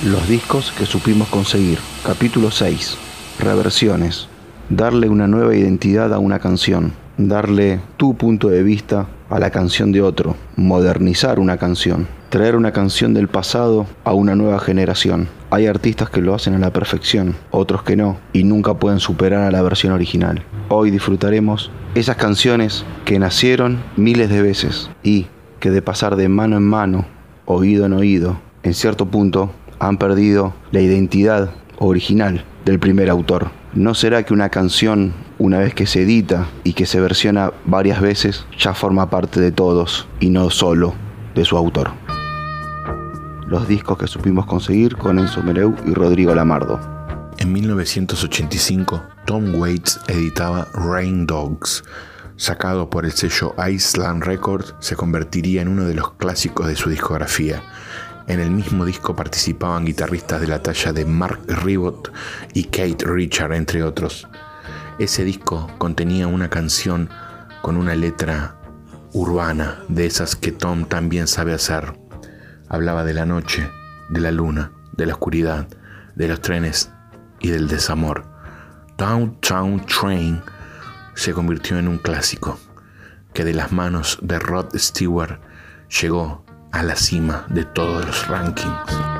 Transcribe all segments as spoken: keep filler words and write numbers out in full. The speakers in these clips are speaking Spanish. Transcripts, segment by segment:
Los discos que supimos conseguir. Capítulo seis. Reversiones. Darle una nueva identidad a una canción. Darle tu punto de vista a la canción de otro. Modernizar una canción. Traer una canción del pasado a una nueva generación. Hay artistas que lo hacen a la perfección, otros que no, y nunca pueden superar a la versión original. Hoy disfrutaremos esas canciones que nacieron miles de veces y que de pasar de mano en mano, oído en oído, en cierto punto han perdido la identidad original del primer autor. ¿No será que una canción, una vez que se edita y que se versiona varias veces, ya forma parte de todos y no solo de su autor? Los discos que supimos conseguir con Enzo Mereu y Rodrigo Lamardo. En mil novecientos ochenta y cinco, Tom Waits editaba Rain Dogs. Sacado por el sello Island Records, se convertiría en uno de los clásicos de su discografía. En el mismo disco participaban guitarristas de la talla de Mark Ribot y Keith Richards, entre otros. Ese disco contenía una canción con una letra urbana, de esas que Tom también sabe hacer. Hablaba de la noche, de la luna, de la oscuridad, de los trenes y del desamor. Downtown Train se convirtió en un clásico que de las manos de Rod Stewart llegó a la cima de todos los rankings.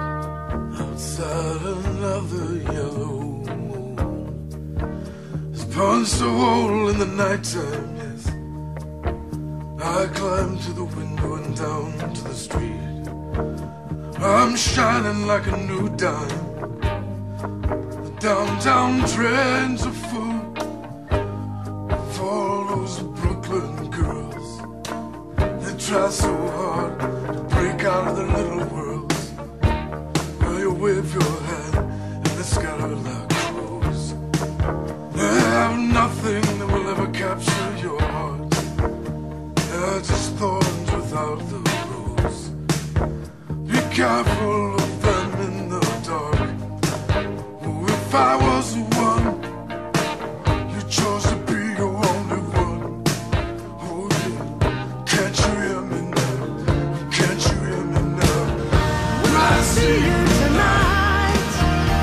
I'm shining like a new dime. The downtown trains are full for all those Brooklyn girls. They try so hard to break out of their little worlds. Now you wave your hand and they scatter like crows. They have nothing that will ever capture your heart. They're just thorns without the rose. Be careful of them in the dark. Oh, if I was the one you chose to be your only one. Oh yeah, can't you hear me now? Can't you hear me now? When I see you tonight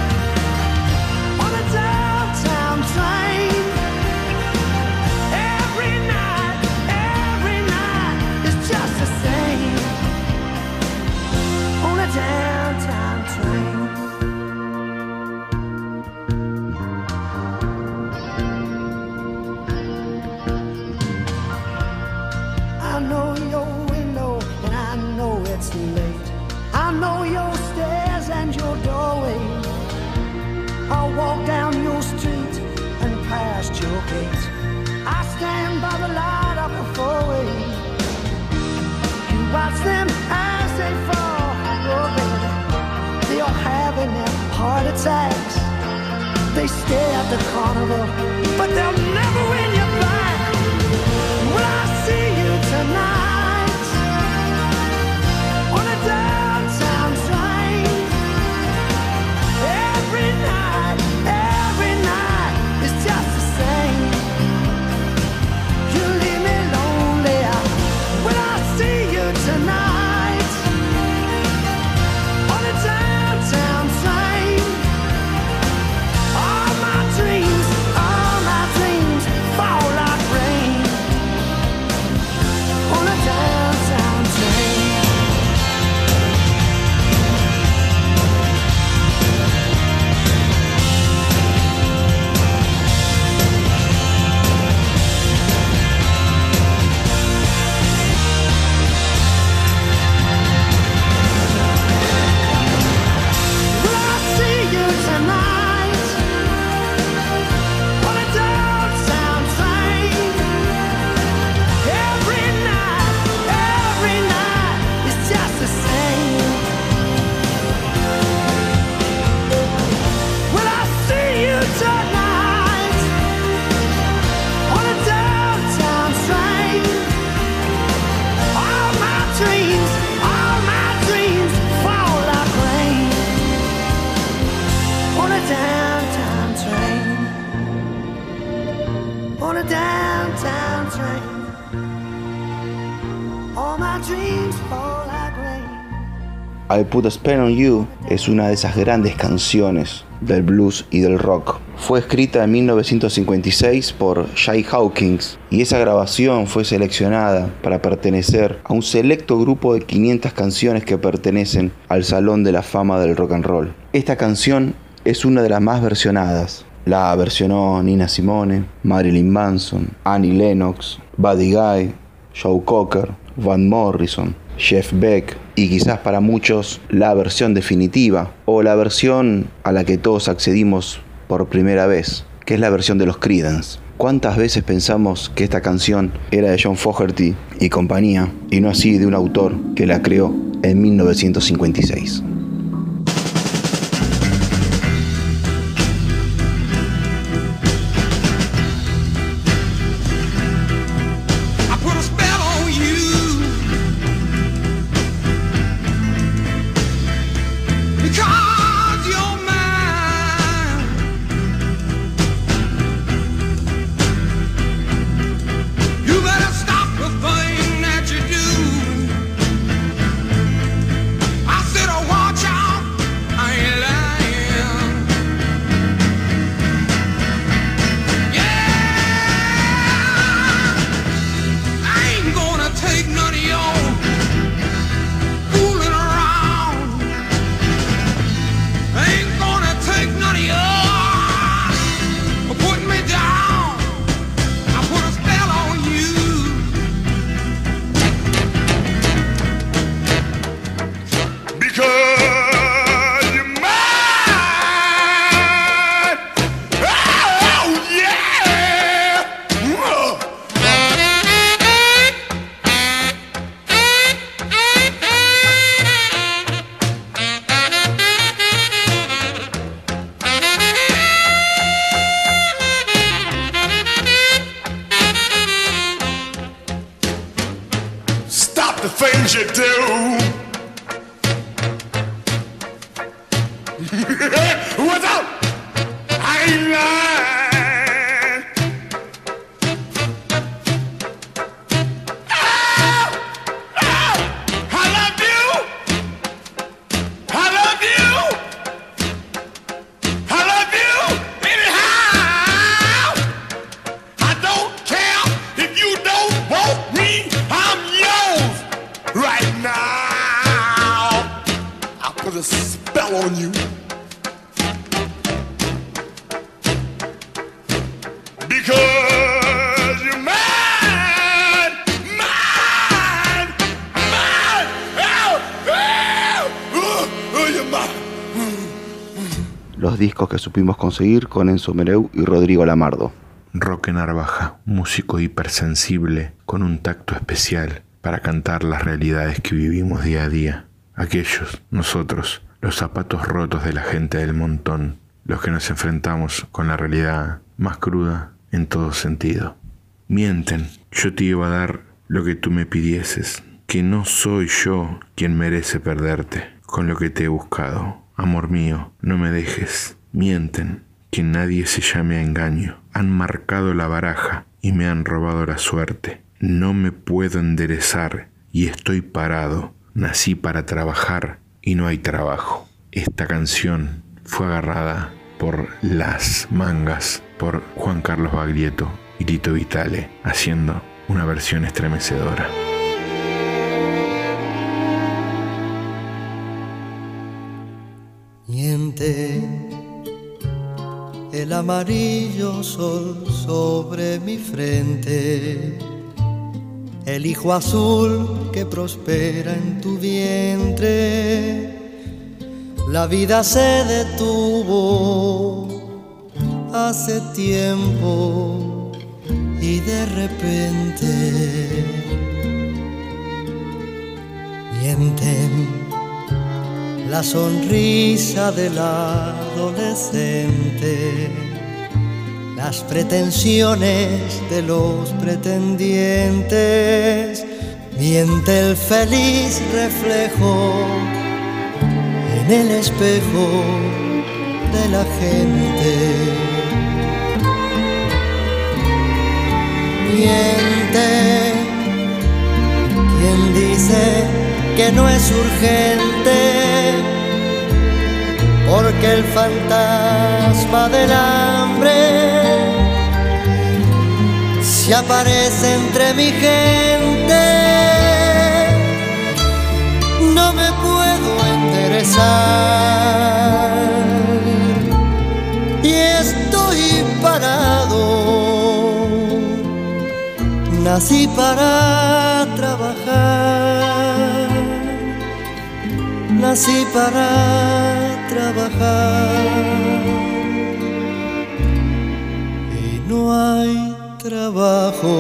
on a downtown train, every night, every night is just the same. On a downtown train. I know your window and I know it's late. I know your stairs and your doorway. I'll walk down your street and past your gate. I stand by the light of the four-way. You watch them as they fall. Oh baby, they are having their heart attacks. They stay at the carnival, but they'll never win you back. When I see you tonight on a downtown train, every night, every night is just the same. You leave me lonely when I see you tonight on a downtown train. All my dreams, all my dreams fall like rain on a downtown train. Will I see you tonight on a downtown train? Every night, every night is just the same. Will I see you tonight on a downtown train? All my dreams, all my dreams fall like rain on a downtown train. On a downtown train. All my dreams fall like rain. I Put a Spell on You es una de esas grandes canciones del blues y del rock. Fue escrita en mil novecientos cincuenta y seis por Jay Hawkins y esa grabación fue seleccionada para pertenecer a un selecto grupo de quinientas canciones que pertenecen al Salón de la Fama del Rock and Roll. Esta canción es una de las más versionadas. La versionó Nina Simone, Marilyn Manson, Annie Lennox, Buddy Guy, Joe Cocker, Van Morrison, Jeff Beck y quizás para muchos la versión definitiva o la versión a la que todos accedimos por primera vez, que es la versión de los Creedence. ¿Cuántas veces pensamos que esta canción era de John Fogerty y compañía y no así de un autor que la creó en mil novecientos cincuenta y seis? Things you do without I ain't lying. Oh, oh, I love you. I love you. I love you anyhow. I don't care if you don't want me. I'm yours. Right now, I'll put a spell on you. Because you're mine, mine, mine. Oh, oh, oh, oh, you're mine. Los discos que supimos conseguir con Enzo Mereu y Rodrigo Lamardo. Roque Narvaja, músico hipersensible con un tacto especial para cantar las realidades que vivimos día a día. Aquellos, nosotros, los zapatos rotos de la gente del montón, los que nos enfrentamos con la realidad más cruda en todo sentido. Mienten, yo te iba a dar lo que tú me pidieses, que no soy yo quien merece perderte con lo que te he buscado. Amor mío, no me dejes. Mienten, que nadie se llame a engaño. Han marcado la baraja y me han robado la suerte. No me puedo enderezar y estoy parado. Nací para trabajar y no hay trabajo. Esta canción fue agarrada por las mangas por Juan Carlos Baglietto y Tito Vitale, haciendo una versión estremecedora. Miente el amarillo sol sobre mi frente, el hijo azul que prospera en tu vientre. La vida se detuvo hace tiempo y de repente mienten la sonrisa del adolescente, las pretensiones de los pretendientes, miente el feliz reflejo en el espejo de la gente. Miente quien dice que no es urgente que el fantasma del hambre se aparece entre mi gente. No me puedo enderezar y estoy parado. Nací para trabajar, nací para trabajar y no hay trabajo.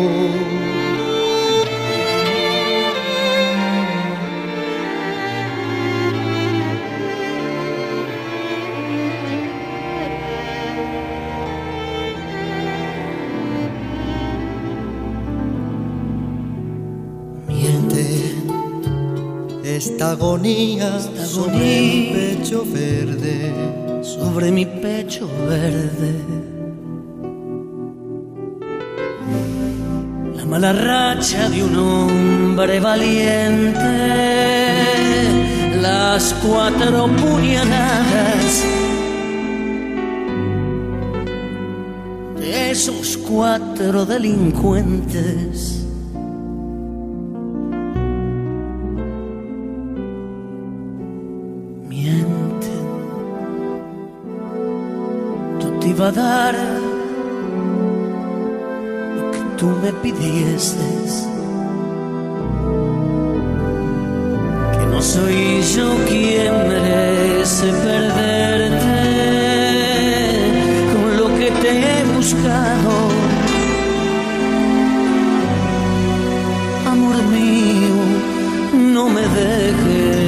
Esta agonía, Esta agonía sobre mi pecho verde, sobre mi pecho verde. La mala racha de un hombre valiente, las cuatro puñaladas de esos cuatro delincuentes. Te iba a dar lo que tú me pidieses, que no soy yo quien merece perderte con lo que te he buscado. Amor mío, no me dejes.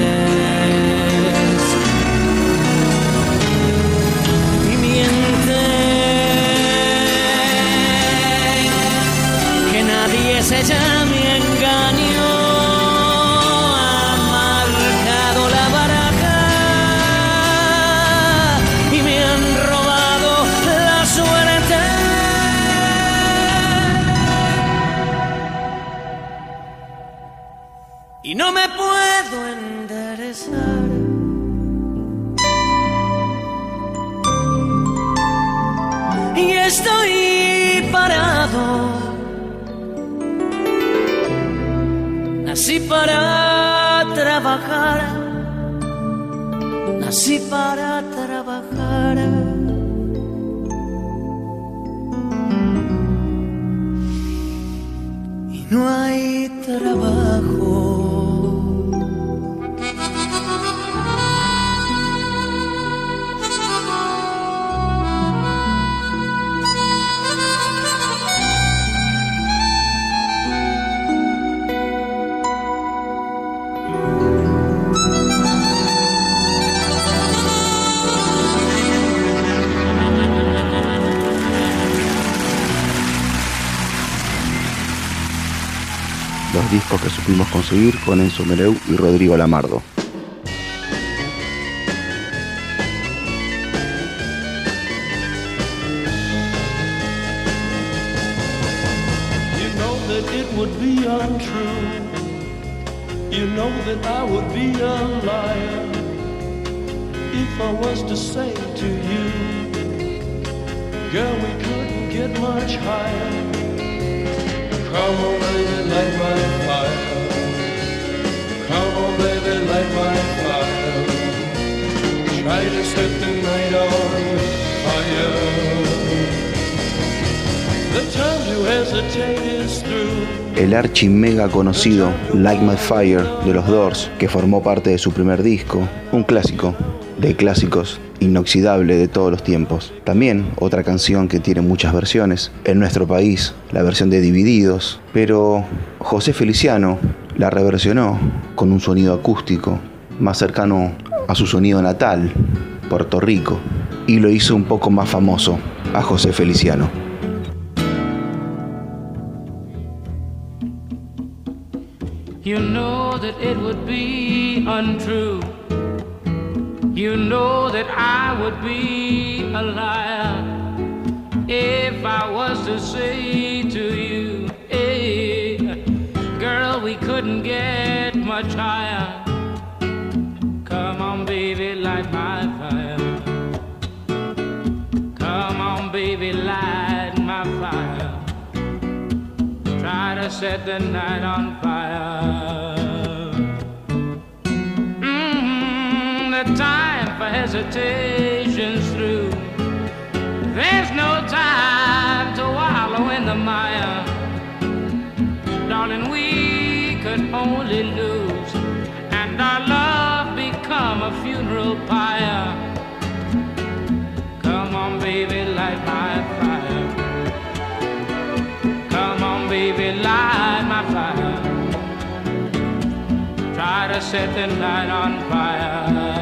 Ella me engañó, ha marcado la baraja y me han robado la suerte. Y no me puedo enderezar. Y estoy parado. Nací para trabajar, nací para trabajar. Y no hay trabajo. Los discos que supimos conseguir con Enzo Meleu y Rodrigo Lamardo. You know that it would be untrue. You know that I would be a liar if I was to say to you, girl, we couldn't get much higher. Come on, baby, light my fire. Come on, baby, light my fire. Try to set the night on fire. The time to hesitate is through. El archi mega conocido Light My Fire de los Doors, que formó parte de su primer disco, un clásico de clásicos, inoxidable de todos los tiempos. También otra canción que tiene muchas versiones, en nuestro país la versión de Divididos, pero José Feliciano la reversionó con un sonido acústico más cercano a su sonido natal, Puerto Rico, y lo hizo un poco más famoso a José Feliciano. You know that it would be untrue. You know that I would be a liar if I was to say to you, hey, girl, we couldn't get much higher. Come on, baby, light my fire. to set the night on fire. Mm, the time for hesitation's through. There's no time to wallow in the mire. Darling, we could only lose, and our love become a funeral pyre. Come on, baby, light my fire. Come on, baby, light my fire. Try to set the night on fire.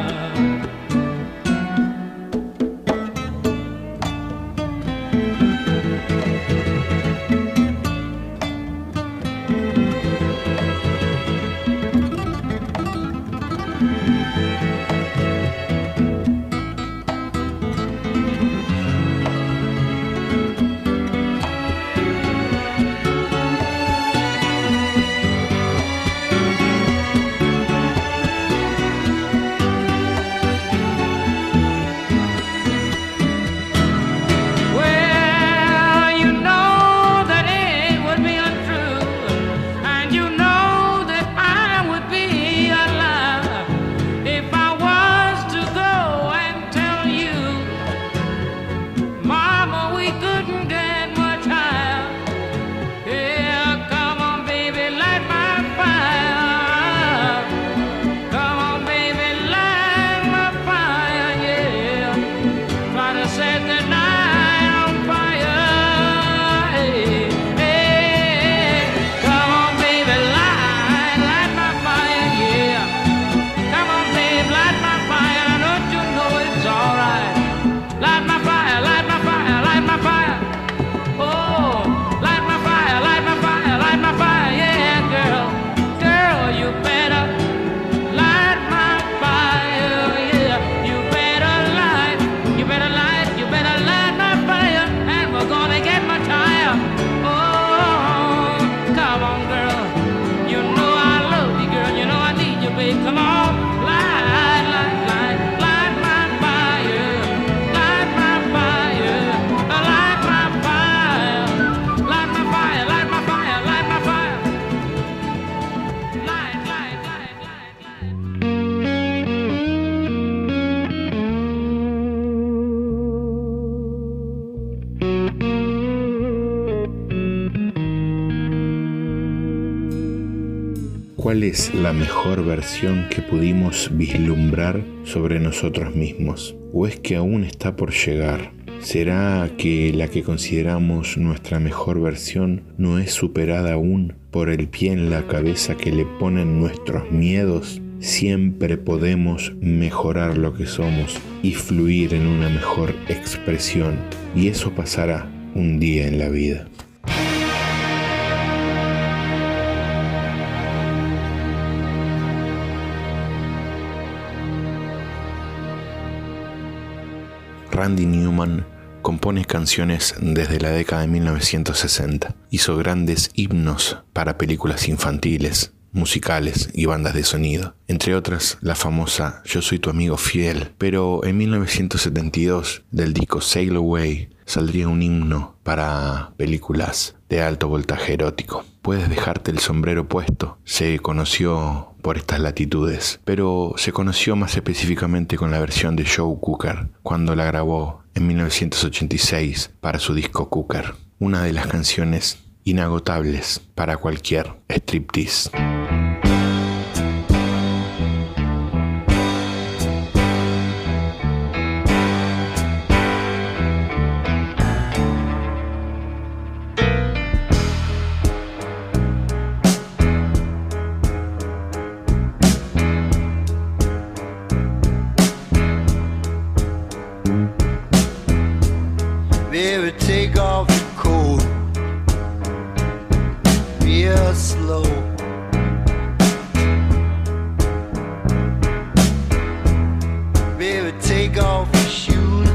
¿Cuál es la mejor versión que pudimos vislumbrar sobre nosotros mismos? ¿O es que aún está por llegar? ¿Será que la que consideramos nuestra mejor versión no es superada aún por el pie en la cabeza que le ponen nuestros miedos? Siempre podemos mejorar lo que somos y fluir en una mejor expresión, y eso pasará un día en la vida. Randy Newman compone canciones desde la década de mil novecientos sesenta. Hizo grandes himnos para películas infantiles, musicales y bandas de sonido, entre otras la famosa Yo soy tu amigo fiel. Pero en mil novecientos setenta y dos, del disco Sail Away, saldría un himno para películas de alto voltaje erótico. Puedes dejarte el sombrero puesto se conoció por estas latitudes, pero se conoció más específicamente con la versión de Joe Cocker, cuando la grabó en mil novecientos ochenta y seis para su disco Cooker, una de las canciones inagotables para cualquier striptease. Baby, take off your coat real slow. Baby, take off your shoes.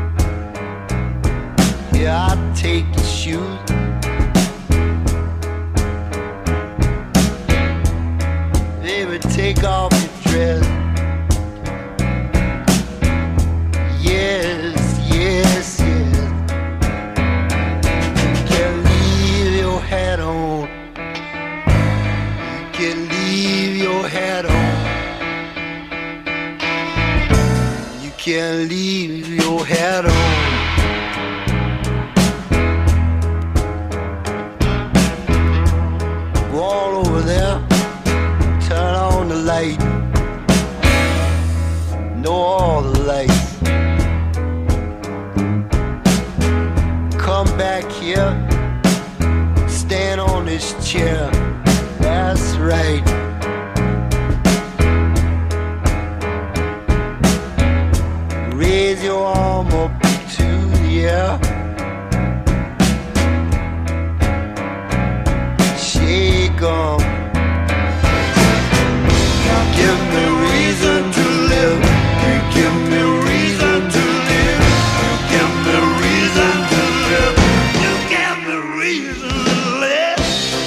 Yeah, I'll take your shoes. Baby, take off your dress. Yes, yes, yes. You can leave your hat on. light. Know all the lights. Come back here, stand on this chair. That's right. Raise your arm up to the air. Shake 'em. Give me reason to live. You give me reason to live. You give me reason to live. You give me reason to live.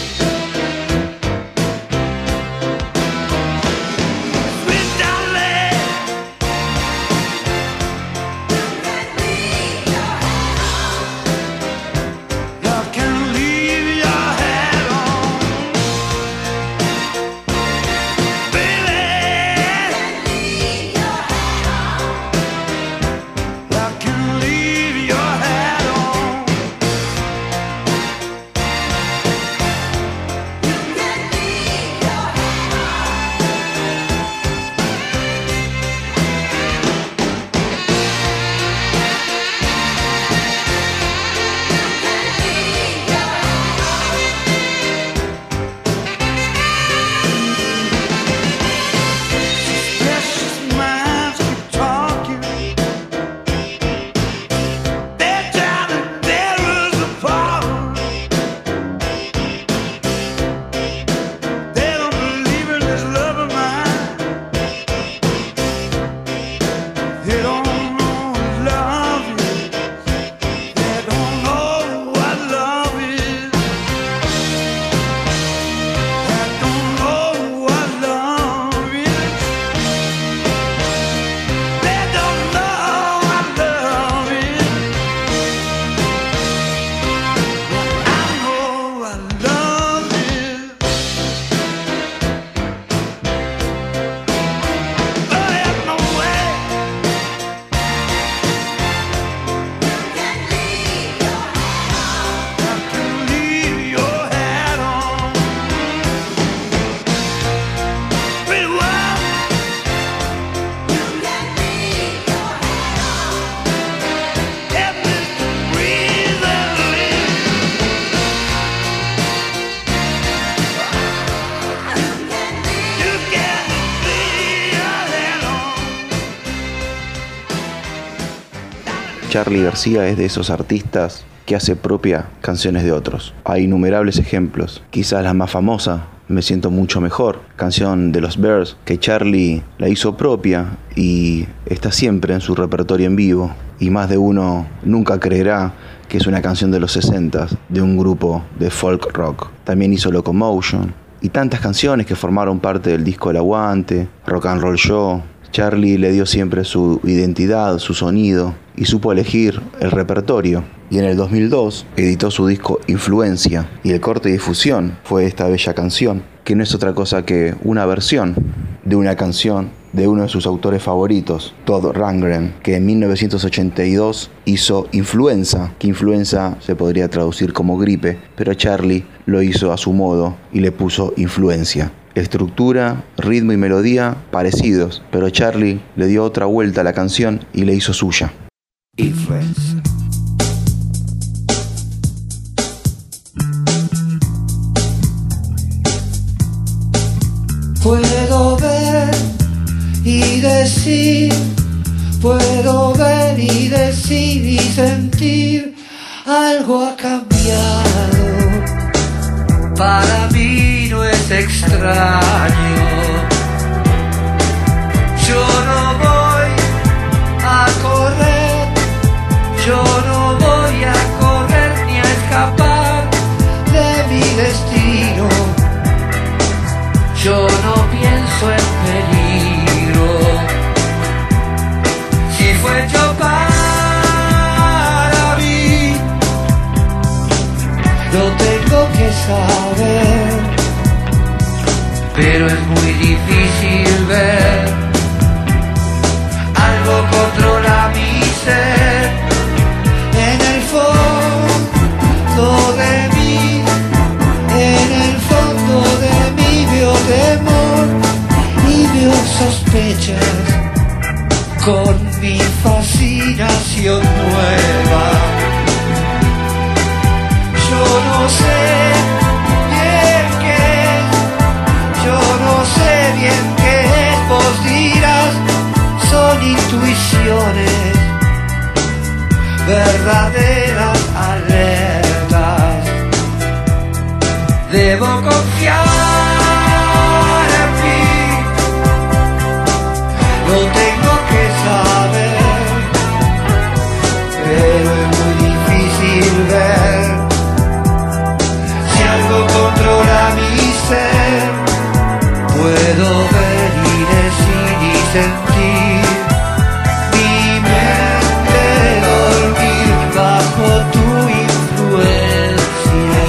Sweet darling, you can leave your hat on. Baby, you can leave your hat on. Precious minds keep talking. They're trying to tear us apart. They don't believe in this love of mine. They don't know what love is. They don't know what love is. They don't know what love is. They don't know what love is. I know what love is. But there's no way. You can leave your hat on. Pretty well. If it's the reason to live. You can leave your hat on. Charly García es de esos artistas que hace propia canciones de otros. Hay innumerables ejemplos. Quizás la más famosa, Me siento mucho mejor, canción de los Bears que Charly la hizo propia y está siempre en su repertorio en vivo. Y más de uno nunca creerá que es una canción de los sesentas de un grupo de folk rock. También hizo Locomotion y tantas canciones que formaron parte del disco El Aguante, Rock and Roll Show. Charly le dio siempre su identidad, su sonido y supo elegir el repertorio. Y en el dos mil dos editó su disco Influencia y el corte de difusión fue esta bella canción, que no es otra cosa que una versión de una canción de uno de sus autores favoritos, Todd Rundgren, que en mil novecientos ochenta y dos hizo Influenza, que influenza se podría traducir como gripe, pero Charly lo hizo a su modo y le puso Influencia. Estructura, ritmo y melodía parecidos, pero Charly le dio otra vuelta a la canción y le hizo suya. Influence. Puedo ver y decir, puedo ver y decir y sentir, algo ha cambiado, para mí no es extraño. Yo no voy a correr, yo no voy a correr ni a escapar de mi destino. Yo no pienso en peligro. Si fue yo para mí, lo tengo que saber. Pero es muy difícil ver. Algo controla mi ser. En el fondo de mí, en el fondo de mí veo temor y sospechas con mi fascinación nueva. Yo no sé bien qué es, yo no sé bien qué es, vos dirás, son intuiciones, verdaderas alertas. Debo confiar en mí, lo tengo que saber, pero es muy difícil ver si algo controla mi ser. Puedo ver y decir y sentir mi mente dormir bajo tu influencia.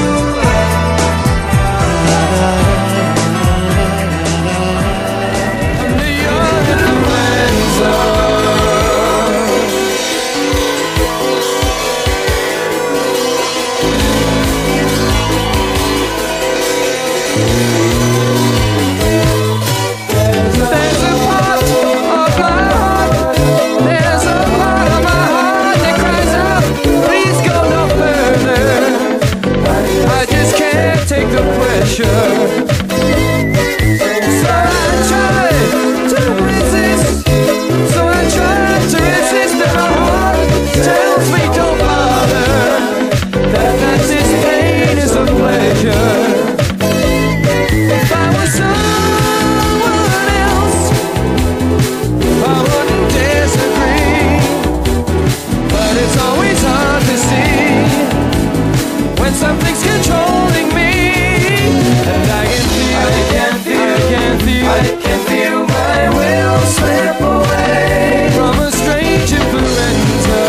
Something's controlling me, and I can feel, I can feel, I can feel, I can feel my will slip away from a strange influenza.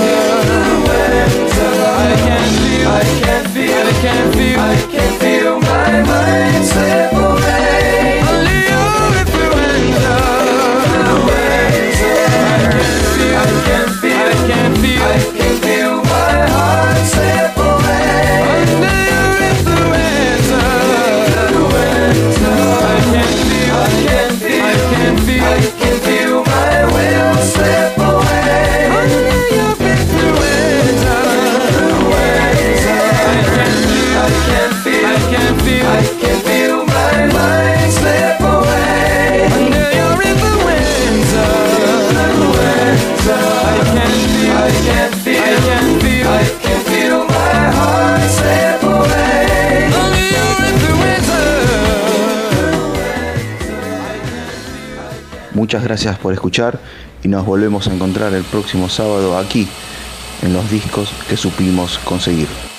I can feel, I can feel, I can feel, I can feel my mind slip away under your influenza. I can feel, I can feel, I can feel my heart slip away. Muchas gracias por escuchar y nos volvemos a encontrar el próximo sábado aquí en los discos que supimos conseguir.